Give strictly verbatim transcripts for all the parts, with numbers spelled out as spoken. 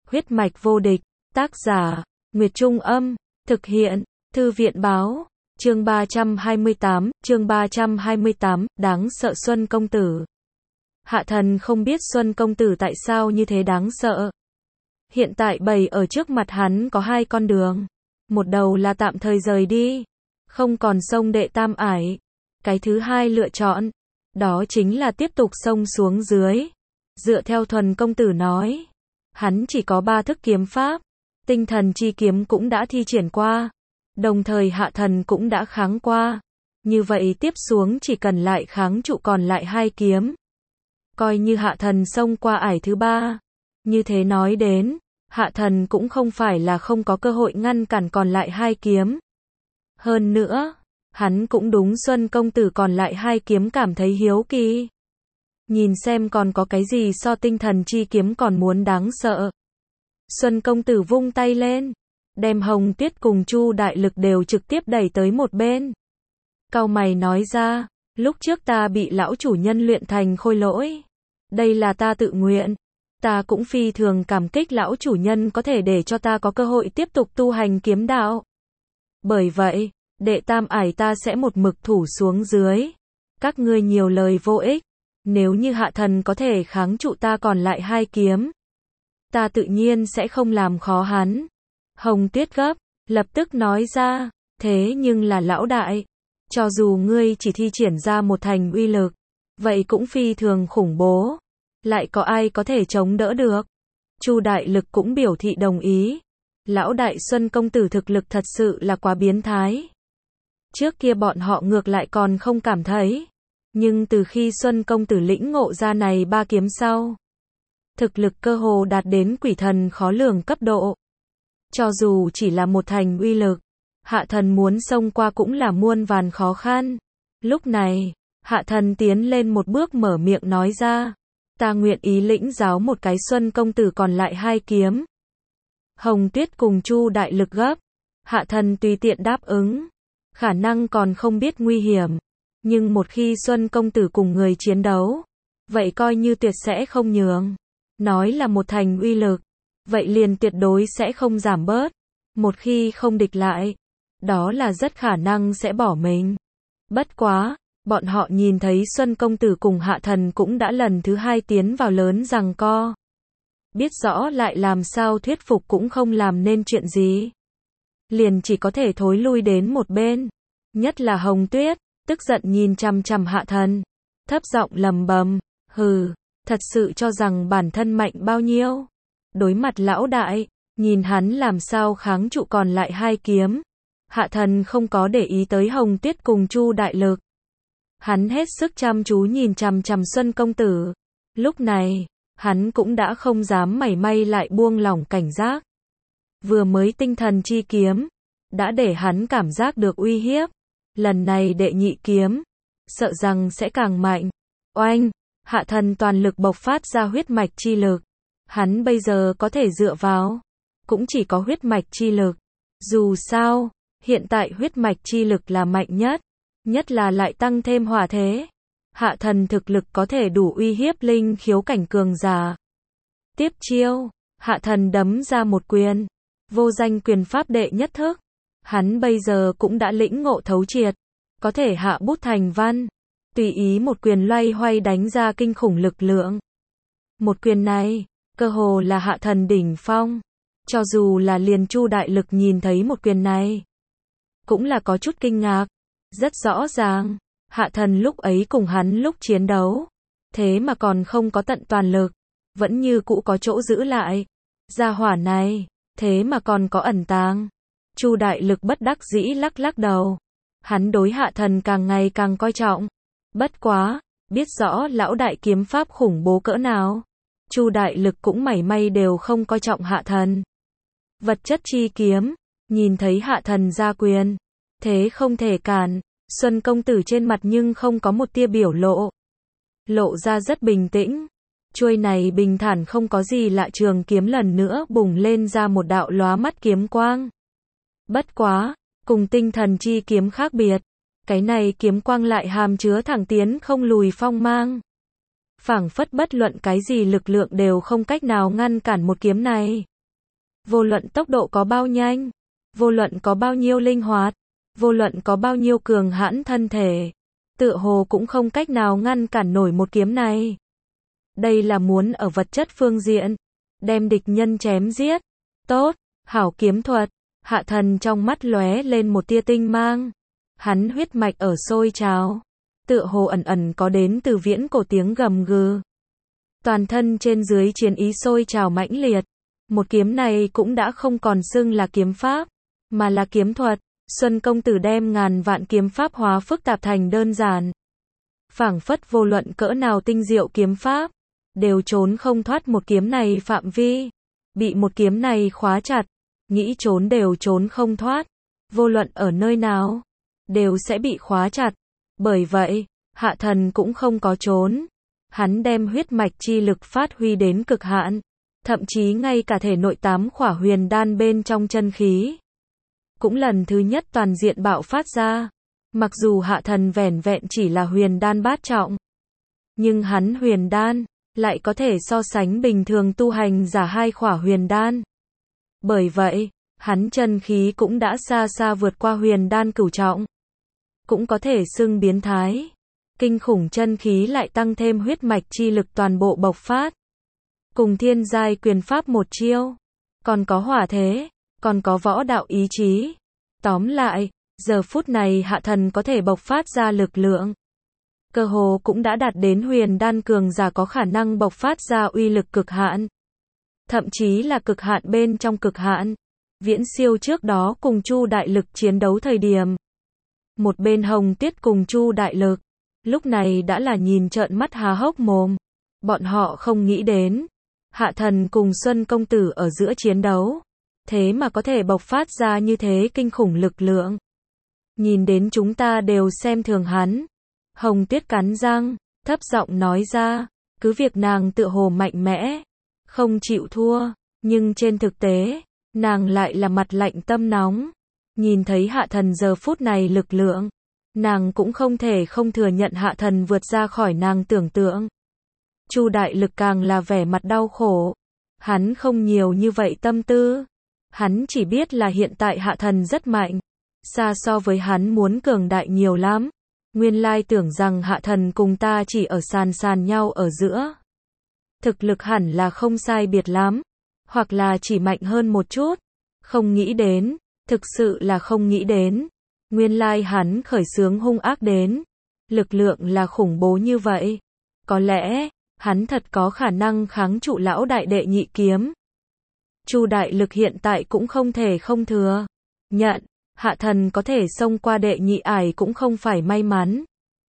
Huyết mạch vô địch, tác giả, Nguyệt Trung Âm, thực hiện, Thư viện Báo, chương ba trăm hai mươi tám, chương ba trăm hai mươi tám, đáng sợ Xuân Công Tử. Hạ thần không biết Xuân Công Tử tại sao như thế đáng sợ. Hiện tại bày ở trước mặt hắn có hai con đường. Một đầu là tạm thời rời đi, không còn xông đệ tam ải. Cái thứ hai lựa chọn, đó chính là tiếp tục xông xuống dưới. Dựa theo Thuần Công Tử nói, hắn chỉ có ba thức kiếm pháp, tinh thần chi kiếm cũng đã thi triển qua, đồng thời hạ thần cũng đã kháng qua. Như vậy tiếp xuống chỉ cần lại kháng trụ còn lại hai kiếm. Coi như hạ thần xông qua ải thứ ba. Như thế nói đến, hạ thần cũng không phải là không có cơ hội ngăn cản còn lại hai kiếm. Hơn nữa, hắn cũng đúng Xuân Công Tử còn lại hai kiếm cảm thấy hiếu kỳ. Nhìn xem còn có cái gì so tinh thần chi kiếm còn muốn đáng sợ. Xuân Công Tử vung tay lên, đem Hồng Tuyết cùng Chu Đại Lực đều trực tiếp đẩy tới một bên. Cau mày nói ra, lúc trước ta bị lão chủ nhân luyện thành khôi lỗi. Đây là ta tự nguyện. Ta cũng phi thường cảm kích lão chủ nhân có thể để cho ta có cơ hội tiếp tục tu hành kiếm đạo. Bởi vậy, đệ tam ải ta sẽ một mực thủ xuống dưới. Các ngươi nhiều lời vô ích. Nếu như hạ thần có thể kháng trụ ta còn lại hai kiếm, ta tự nhiên sẽ không làm khó hắn. Hồng Tuyết gấp, lập tức nói ra, thế nhưng là lão đại, cho dù ngươi chỉ thi triển ra một thành uy lực, vậy cũng phi thường khủng bố. Lại có ai có thể chống đỡ được? Chu Đại Lực cũng biểu thị đồng ý. Lão đại Xuân Công Tử thực lực thật sự là quá biến thái. Trước kia bọn họ ngược lại còn không cảm thấy. Nhưng từ khi Xuân Công Tử lĩnh ngộ ra này ba kiếm sau, thực lực cơ hồ đạt đến quỷ thần khó lường cấp độ. Cho dù chỉ là một thành uy lực, hạ thần muốn xông qua cũng là muôn vàn khó khăn. Lúc này, hạ thần tiến lên một bước mở miệng nói ra, ta nguyện ý lĩnh giáo một cái Xuân Công Tử còn lại hai kiếm. Hồng Tuyết cùng Chu Đại Lực gấp, hạ thần tùy tiện đáp ứng, khả năng còn không biết nguy hiểm. Nhưng một khi Xuân Công Tử cùng người chiến đấu, vậy coi như tuyệt sẽ không nhường. Nói là một thành uy lực, vậy liền tuyệt đối sẽ không giảm bớt. Một khi không địch lại, đó là rất khả năng sẽ bỏ mình. Bất quá, bọn họ nhìn thấy Xuân Công Tử cùng hạ thần cũng đã lần thứ hai tiến vào lớn giằng co. Biết rõ lại làm sao thuyết phục cũng không làm nên chuyện gì. Liền chỉ có thể thối lui đến một bên. Nhất là Hồng Tuyết, tức giận nhìn chằm chằm hạ thần, thấp giọng lầm bầm, hừ, thật sự cho rằng bản thân mạnh bao nhiêu. Đối mặt lão đại, nhìn hắn làm sao kháng trụ còn lại hai kiếm. Hạ thần không có để ý tới Hồng Tuyết cùng Chu Đại Lực. Hắn hết sức chăm chú nhìn chằm chằm Xuân Công Tử. Lúc này, hắn cũng đã không dám mảy may lại buông lỏng cảnh giác. Vừa mới tinh thần chi kiếm, đã để hắn cảm giác được uy hiếp. Lần này đệ nhị kiếm, sợ rằng sẽ càng mạnh. Oanh, hạ thần toàn lực bộc phát ra huyết mạch chi lực. Hắn bây giờ có thể dựa vào, cũng chỉ có huyết mạch chi lực. Dù sao, hiện tại huyết mạch chi lực là mạnh nhất, nhất là lại tăng thêm hỏa thế. Hạ thần thực lực có thể đủ uy hiếp linh khiếu cảnh cường giả. Tiếp chiêu, hạ thần đấm ra một quyền, vô danh quyền pháp đệ nhất thức. Hắn bây giờ cũng đã lĩnh ngộ thấu triệt, có thể hạ bút thành văn, tùy ý một quyền loay hoay đánh ra kinh khủng lực lượng. Một quyền này, cơ hồ là hạ thần đỉnh phong. Cho dù là liền Chu Đại Lực nhìn thấy một quyền này, cũng là có chút kinh ngạc. Rất rõ ràng, hạ thần lúc ấy cùng hắn lúc chiến đấu, thế mà còn không có tận toàn lực, vẫn như cũ có chỗ giữ lại. Gia hỏa này, thế mà còn có ẩn tàng. Chu Đại Lực bất đắc dĩ lắc lắc đầu. Hắn đối hạ thần càng ngày càng coi trọng. Bất quá, biết rõ lão đại kiếm pháp khủng bố cỡ nào. Chu Đại Lực cũng mảy may đều không coi trọng hạ thần. Vật chất chi kiếm, nhìn thấy hạ thần ra quyền, thế không thể cản. Xuân Công Tử trên mặt nhưng không có một tia biểu lộ. Lộ ra rất bình tĩnh. Chuôi này bình thản không có gì lạ trường kiếm lần nữa bùng lên ra một đạo lóa mắt kiếm quang. Bất quá, cùng tinh thần chi kiếm khác biệt, cái này kiếm quang lại hàm chứa thẳng tiến không lùi phong mang. Phảng phất bất luận cái gì lực lượng đều không cách nào ngăn cản một kiếm này. Vô luận tốc độ có bao nhanh, vô luận có bao nhiêu linh hoạt, vô luận có bao nhiêu cường hãn thân thể, tựa hồ cũng không cách nào ngăn cản nổi một kiếm này. Đây là muốn ở vật chất phương diện, đem địch nhân chém giết. Tốt, hảo kiếm thuật. Hạ Thần trong mắt lóe lên một tia tinh mang. Hắn huyết mạch ở sôi trào, tựa hồ ẩn ẩn có đến từ viễn cổ tiếng gầm gừ. Toàn thân trên dưới chiến ý sôi trào mãnh liệt. Một kiếm này cũng đã không còn xưng là kiếm pháp, mà là kiếm thuật. Xuân công tử đem ngàn vạn kiếm pháp hóa phức tạp thành đơn giản. Phảng phất vô luận cỡ nào tinh diệu kiếm pháp, đều trốn không thoát một kiếm này phạm vi. Bị một kiếm này khóa chặt, nghĩ trốn đều trốn không thoát. Vô luận ở nơi nào, đều sẽ bị khóa chặt. Bởi vậy, Hạ Thần cũng không có trốn. Hắn đem huyết mạch chi lực phát huy đến cực hạn. Thậm chí ngay cả thể nội tám khỏa huyền đan bên trong chân khí cũng lần thứ nhất toàn diện bạo phát ra. Mặc dù Hạ Thần vẻn vẹn chỉ là huyền đan bát trọng, nhưng hắn huyền đan lại có thể so sánh bình thường tu hành giả hai khỏa huyền đan. Bởi vậy, hắn chân khí cũng đã xa xa vượt qua huyền đan cửu trọng. Cũng có thể xưng biến thái. Kinh khủng chân khí lại tăng thêm huyết mạch chi lực toàn bộ bộc phát. Cùng thiên giai quyền pháp một chiêu, còn có hỏa thế, còn có võ đạo ý chí. Tóm lại, giờ phút này Hạ Thần có thể bộc phát ra lực lượng, cơ hồ cũng đã đạt đến huyền đan cường giả có khả năng bộc phát ra uy lực cực hạn. Thậm chí là cực hạn bên trong cực hạn. Viễn siêu trước đó cùng Chu Đại Lực chiến đấu thời điểm. Một bên Hồng Tuyết cùng Chu Đại Lực, lúc này đã là nhìn trợn mắt há hốc mồm. Bọn họ không nghĩ đến, Hạ Thần cùng Xuân công tử ở giữa chiến đấu, thế mà có thể bộc phát ra như thế kinh khủng lực lượng. Nhìn đến chúng ta đều xem thường hắn. Hồng Tuyết cắn răng, thấp giọng nói ra, cứ việc nàng tựa hồ mạnh mẽ, không chịu thua, nhưng trên thực tế, nàng lại là mặt lạnh tâm nóng. Nhìn thấy Hạ Thần giờ phút này lực lượng, nàng cũng không thể không thừa nhận Hạ Thần vượt ra khỏi nàng tưởng tượng. Chu Đại Lực càng là vẻ mặt đau khổ. Hắn không nhiều như vậy tâm tư. Hắn chỉ biết là hiện tại Hạ Thần rất mạnh, xa so với hắn muốn cường đại nhiều lắm. Nguyên lai tưởng rằng Hạ Thần cùng ta chỉ ở sàn sàn nhau ở giữa. Thực lực hẳn là không sai biệt lắm, hoặc là chỉ mạnh hơn một chút. Không nghĩ đến, thực sự là không nghĩ đến. Nguyên lai hắn khởi xướng hung ác đến. Lực lượng là khủng bố như vậy. Có lẽ, hắn thật có khả năng kháng trụ lão đại đệ nhị kiếm. Chu Đại Lực hiện tại cũng không thể không thừa nhận, Hạ Thần có thể xông qua đệ nhị ải cũng không phải may mắn.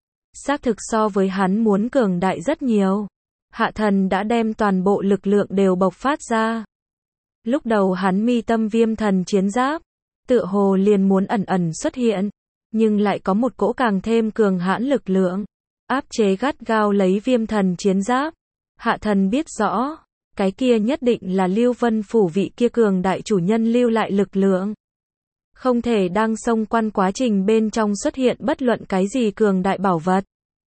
Xác thực so với hắn muốn cường đại rất nhiều. Hạ Thần đã đem toàn bộ lực lượng đều bộc phát ra. Lúc đầu hắn mi tâm viêm thần chiến giáp, tựa hồ liền muốn ẩn ẩn xuất hiện, nhưng lại có một cỗ càng thêm cường hãn lực lượng áp chế gắt gao lấy viêm thần chiến giáp. Hạ Thần biết rõ, cái kia nhất định là Lưu Vân Phủ vị kia cường đại chủ nhân lưu lại lực lượng. Không thể đang xông quan quá trình bên trong xuất hiện bất luận cái gì cường đại bảo vật.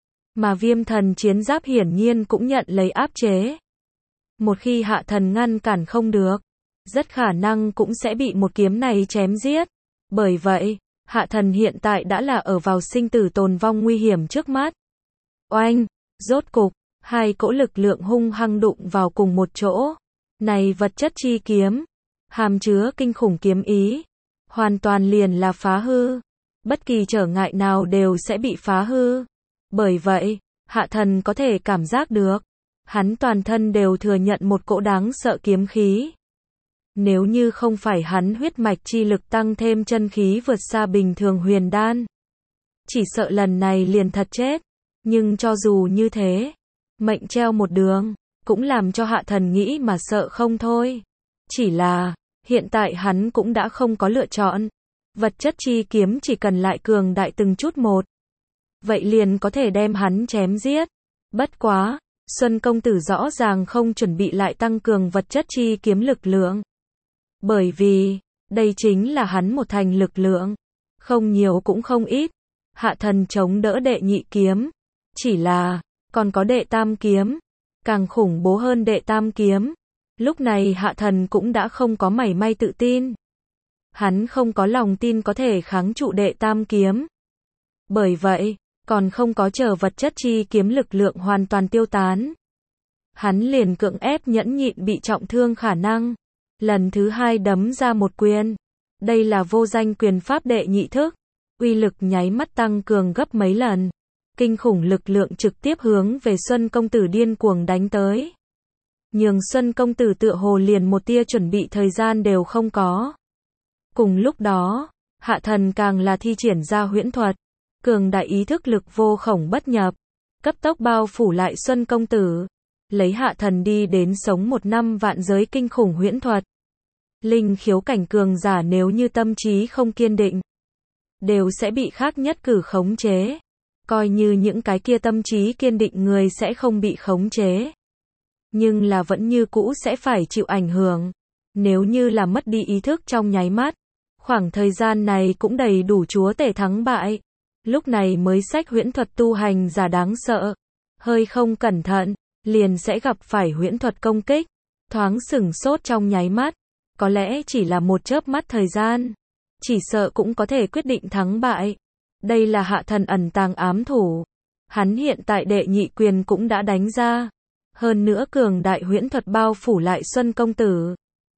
Mà viêm thần chiến giáp hiển nhiên cũng nhận lấy áp chế. Một khi Hạ Thần ngăn cản không được, rất khả năng cũng sẽ bị một kiếm này chém giết. Bởi vậy, Hạ Thần hiện tại đã là ở vào sinh tử tồn vong nguy hiểm trước mắt. Oanh, rốt cục, hai cỗ lực lượng hung hăng đụng vào cùng một chỗ. Này vật chất chi kiếm, hàm chứa kinh khủng kiếm ý, hoàn toàn liền là phá hư. Bất kỳ trở ngại nào đều sẽ bị phá hư. Bởi vậy, Hạ Thần có thể cảm giác được, hắn toàn thân đều thừa nhận một cỗ đáng sợ kiếm khí. Nếu như không phải hắn huyết mạch chi lực tăng thêm chân khí vượt xa bình thường huyền đan, chỉ sợ lần này liền thật chết. Nhưng cho dù như thế, mệnh treo một đường, cũng làm cho Hạ Thần nghĩ mà sợ không thôi. Chỉ là, hiện tại hắn cũng đã không có lựa chọn. Vật chất chi kiếm chỉ cần lại cường đại từng chút một, vậy liền có thể đem hắn chém giết. Bất quá, Xuân công tử rõ ràng không chuẩn bị lại tăng cường vật chất chi kiếm lực lượng. Bởi vì, đây chính là hắn một thành lực lượng. Không nhiều cũng không ít. Hạ Thần chống đỡ đệ nhị kiếm. Chỉ là, còn có đệ tam kiếm. Càng khủng bố hơn đệ tam kiếm. Lúc này Hạ Thần cũng đã không có mảy may tự tin. Hắn không có lòng tin có thể kháng trụ đệ tam kiếm. Bởi vậy, còn không có chờ vật chất chi kiếm lực lượng hoàn toàn tiêu tán. Hắn liền cưỡng ép nhẫn nhịn bị trọng thương khả năng. Lần thứ hai đấm ra một quyền. Đây là vô danh quyền pháp đệ nhị thức. Uy lực nháy mắt tăng cường gấp mấy lần. Kinh khủng lực lượng trực tiếp hướng về Xuân công tử điên cuồng đánh tới. Nhường Xuân công tử tựa hồ liền một tia chuẩn bị thời gian đều không có. Cùng lúc đó, Hạ Thần càng là thi triển ra huyễn thuật. Cường đại ý thức lực vô khổng bất nhập. Cấp tốc bao phủ lại Xuân công tử. Lấy Hạ Thần đi đến sống một năm vạn giới kinh khủng huyễn thuật. Linh khiếu cảnh cường giả nếu như tâm trí không kiên định, đều sẽ bị khác nhất cử khống chế. Coi như những cái kia tâm trí kiên định người sẽ không bị khống chế. Nhưng là vẫn như cũ sẽ phải chịu ảnh hưởng. Nếu như là mất đi ý thức trong nháy mắt, khoảng thời gian này cũng đầy đủ chúa tể thắng bại. Lúc này mới sách huyễn thuật tu hành giả đáng sợ. Hơi không cẩn thận, liền sẽ gặp phải huyễn thuật công kích. Thoáng sửng sốt trong nháy mắt. Có lẽ chỉ là một chớp mắt thời gian. Chỉ sợ cũng có thể quyết định thắng bại. Đây là Hạ Thần ẩn tàng ám thủ. Hắn hiện tại đệ nhị quyền cũng đã đánh ra. Hơn nữa cường đại huyễn thuật bao phủ lại Xuân công tử.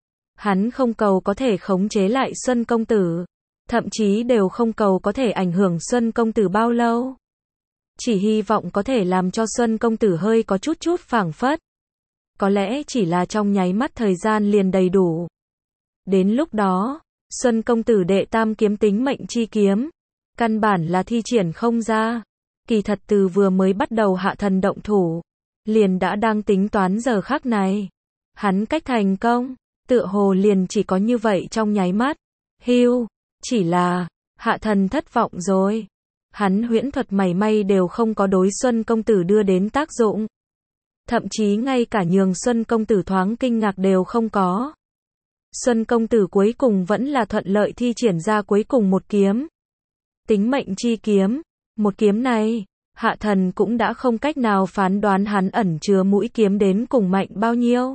Hắn không cầu có thể khống chế lại Xuân công tử. Thậm chí đều không cầu có thể ảnh hưởng Xuân công tử bao lâu. Chỉ hy vọng có thể làm cho Xuân công tử hơi có chút chút phảng phất. Có lẽ chỉ là trong nháy mắt thời gian liền đầy đủ. Đến lúc đó, Xuân công tử đệ tam kiếm tính mệnh chi kiếm. Căn bản là thi triển không ra. Kỳ thật từ vừa mới bắt đầu Hạ Thần động thủ. Liền đã đang tính toán giờ khắc này. Hắn cách thành công. Tựa hồ liền chỉ có như vậy trong nháy mắt. Hưu. Chỉ là, Hạ Thần thất vọng rồi. Hắn huyễn thuật mảy may đều không có đối Xuân công tử đưa đến tác dụng. Thậm chí ngay cả nhường Xuân công tử thoáng kinh ngạc đều không có. Xuân công tử cuối cùng vẫn là thuận lợi thi triển ra cuối cùng một kiếm. Tính mệnh chi kiếm. Một kiếm này, Hạ Thần cũng đã không cách nào phán đoán hắn ẩn chứa mũi kiếm đến cùng mạnh bao nhiêu.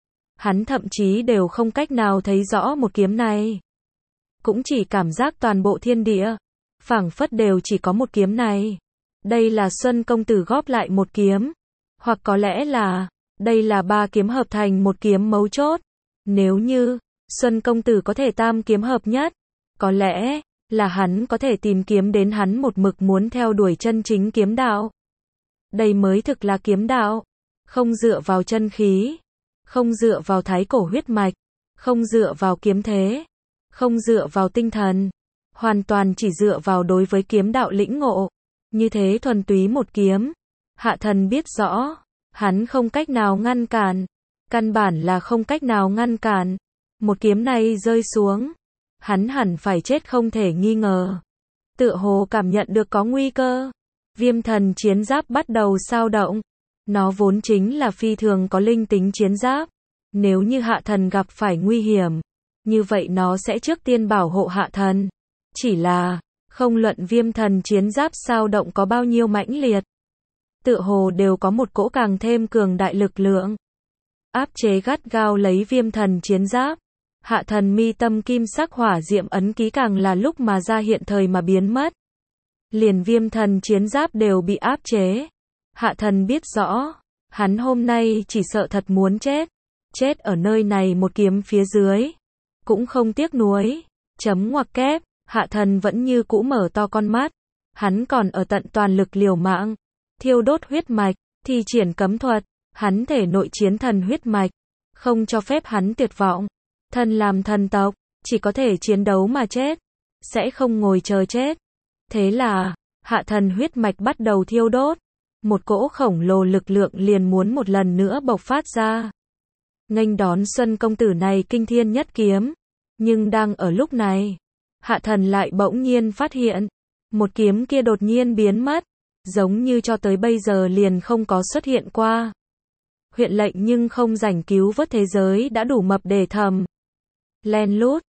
Hắn thậm chí đều không cách nào thấy rõ một kiếm này. Cũng chỉ cảm giác toàn bộ thiên địa, phảng phất đều chỉ có một kiếm này. Đây là Xuân công tử góp lại một kiếm. Hoặc có lẽ là, đây là ba kiếm hợp thành một kiếm mấu chốt. Nếu như, Xuân công tử có thể tam kiếm hợp nhất, có lẽ là hắn có thể tìm kiếm đến hắn một mực muốn theo đuổi chân chính kiếm đạo. Đây mới thực là kiếm đạo. Không dựa vào chân khí. Không dựa vào thái cổ huyết mạch. Không dựa vào kiếm thế. Không dựa vào tinh thần. Hoàn toàn chỉ dựa vào đối với kiếm đạo lĩnh ngộ. Như thế thuần túy một kiếm. Hạ Thần biết rõ. Hắn không cách nào ngăn cản. Căn bản là không cách nào ngăn cản. Một kiếm này rơi xuống. Hắn hẳn phải chết không thể nghi ngờ. Tựa hồ cảm nhận được có nguy cơ. Viêm thần chiến giáp bắt đầu sao động. Nó vốn chính là phi thường có linh tính chiến giáp. Nếu như Hạ Thần gặp phải nguy hiểm, như vậy nó sẽ trước tiên bảo hộ Hạ Thần. Chỉ là, không luận viêm thần chiến giáp sao động có bao nhiêu mãnh liệt. Tựa hồ đều có một cỗ càng thêm cường đại lực lượng. Áp chế gắt gao lấy viêm thần chiến giáp. Hạ Thần mi tâm kim sắc hỏa diệm ấn ký càng là lúc mà ra hiện thời mà biến mất. Liền viêm thần chiến giáp đều bị áp chế. Hạ Thần biết rõ, hắn hôm nay chỉ sợ thật muốn chết. Chết ở nơi này một kiếm phía dưới. Cũng không tiếc nuối. Chấm ngoặc kép, Hạ Thần vẫn như cũ mở to con mắt. Hắn còn ở tận toàn lực liều mạng. Thiêu đốt huyết mạch, thi triển cấm thuật. Hắn thể nội chiến thần huyết mạch. Không cho phép hắn tuyệt vọng. Thần làm thần tộc, chỉ có thể chiến đấu mà chết. Sẽ không ngồi chờ chết. Thế là, Hạ Thần huyết mạch bắt đầu thiêu đốt. Một cỗ khổng lồ lực lượng liền muốn một lần nữa bộc phát ra. Nghênh đón Xuân công tử này kinh thiên nhất kiếm. Nhưng đang ở lúc này, Hạ Thần lại bỗng nhiên phát hiện. Một kiếm kia đột nhiên biến mất. Giống như cho tới bây giờ liền không có xuất hiện qua. Huyện lệnh nhưng không rảnh cứu vớt thế giới đã đủ mập để thầm. Len lút,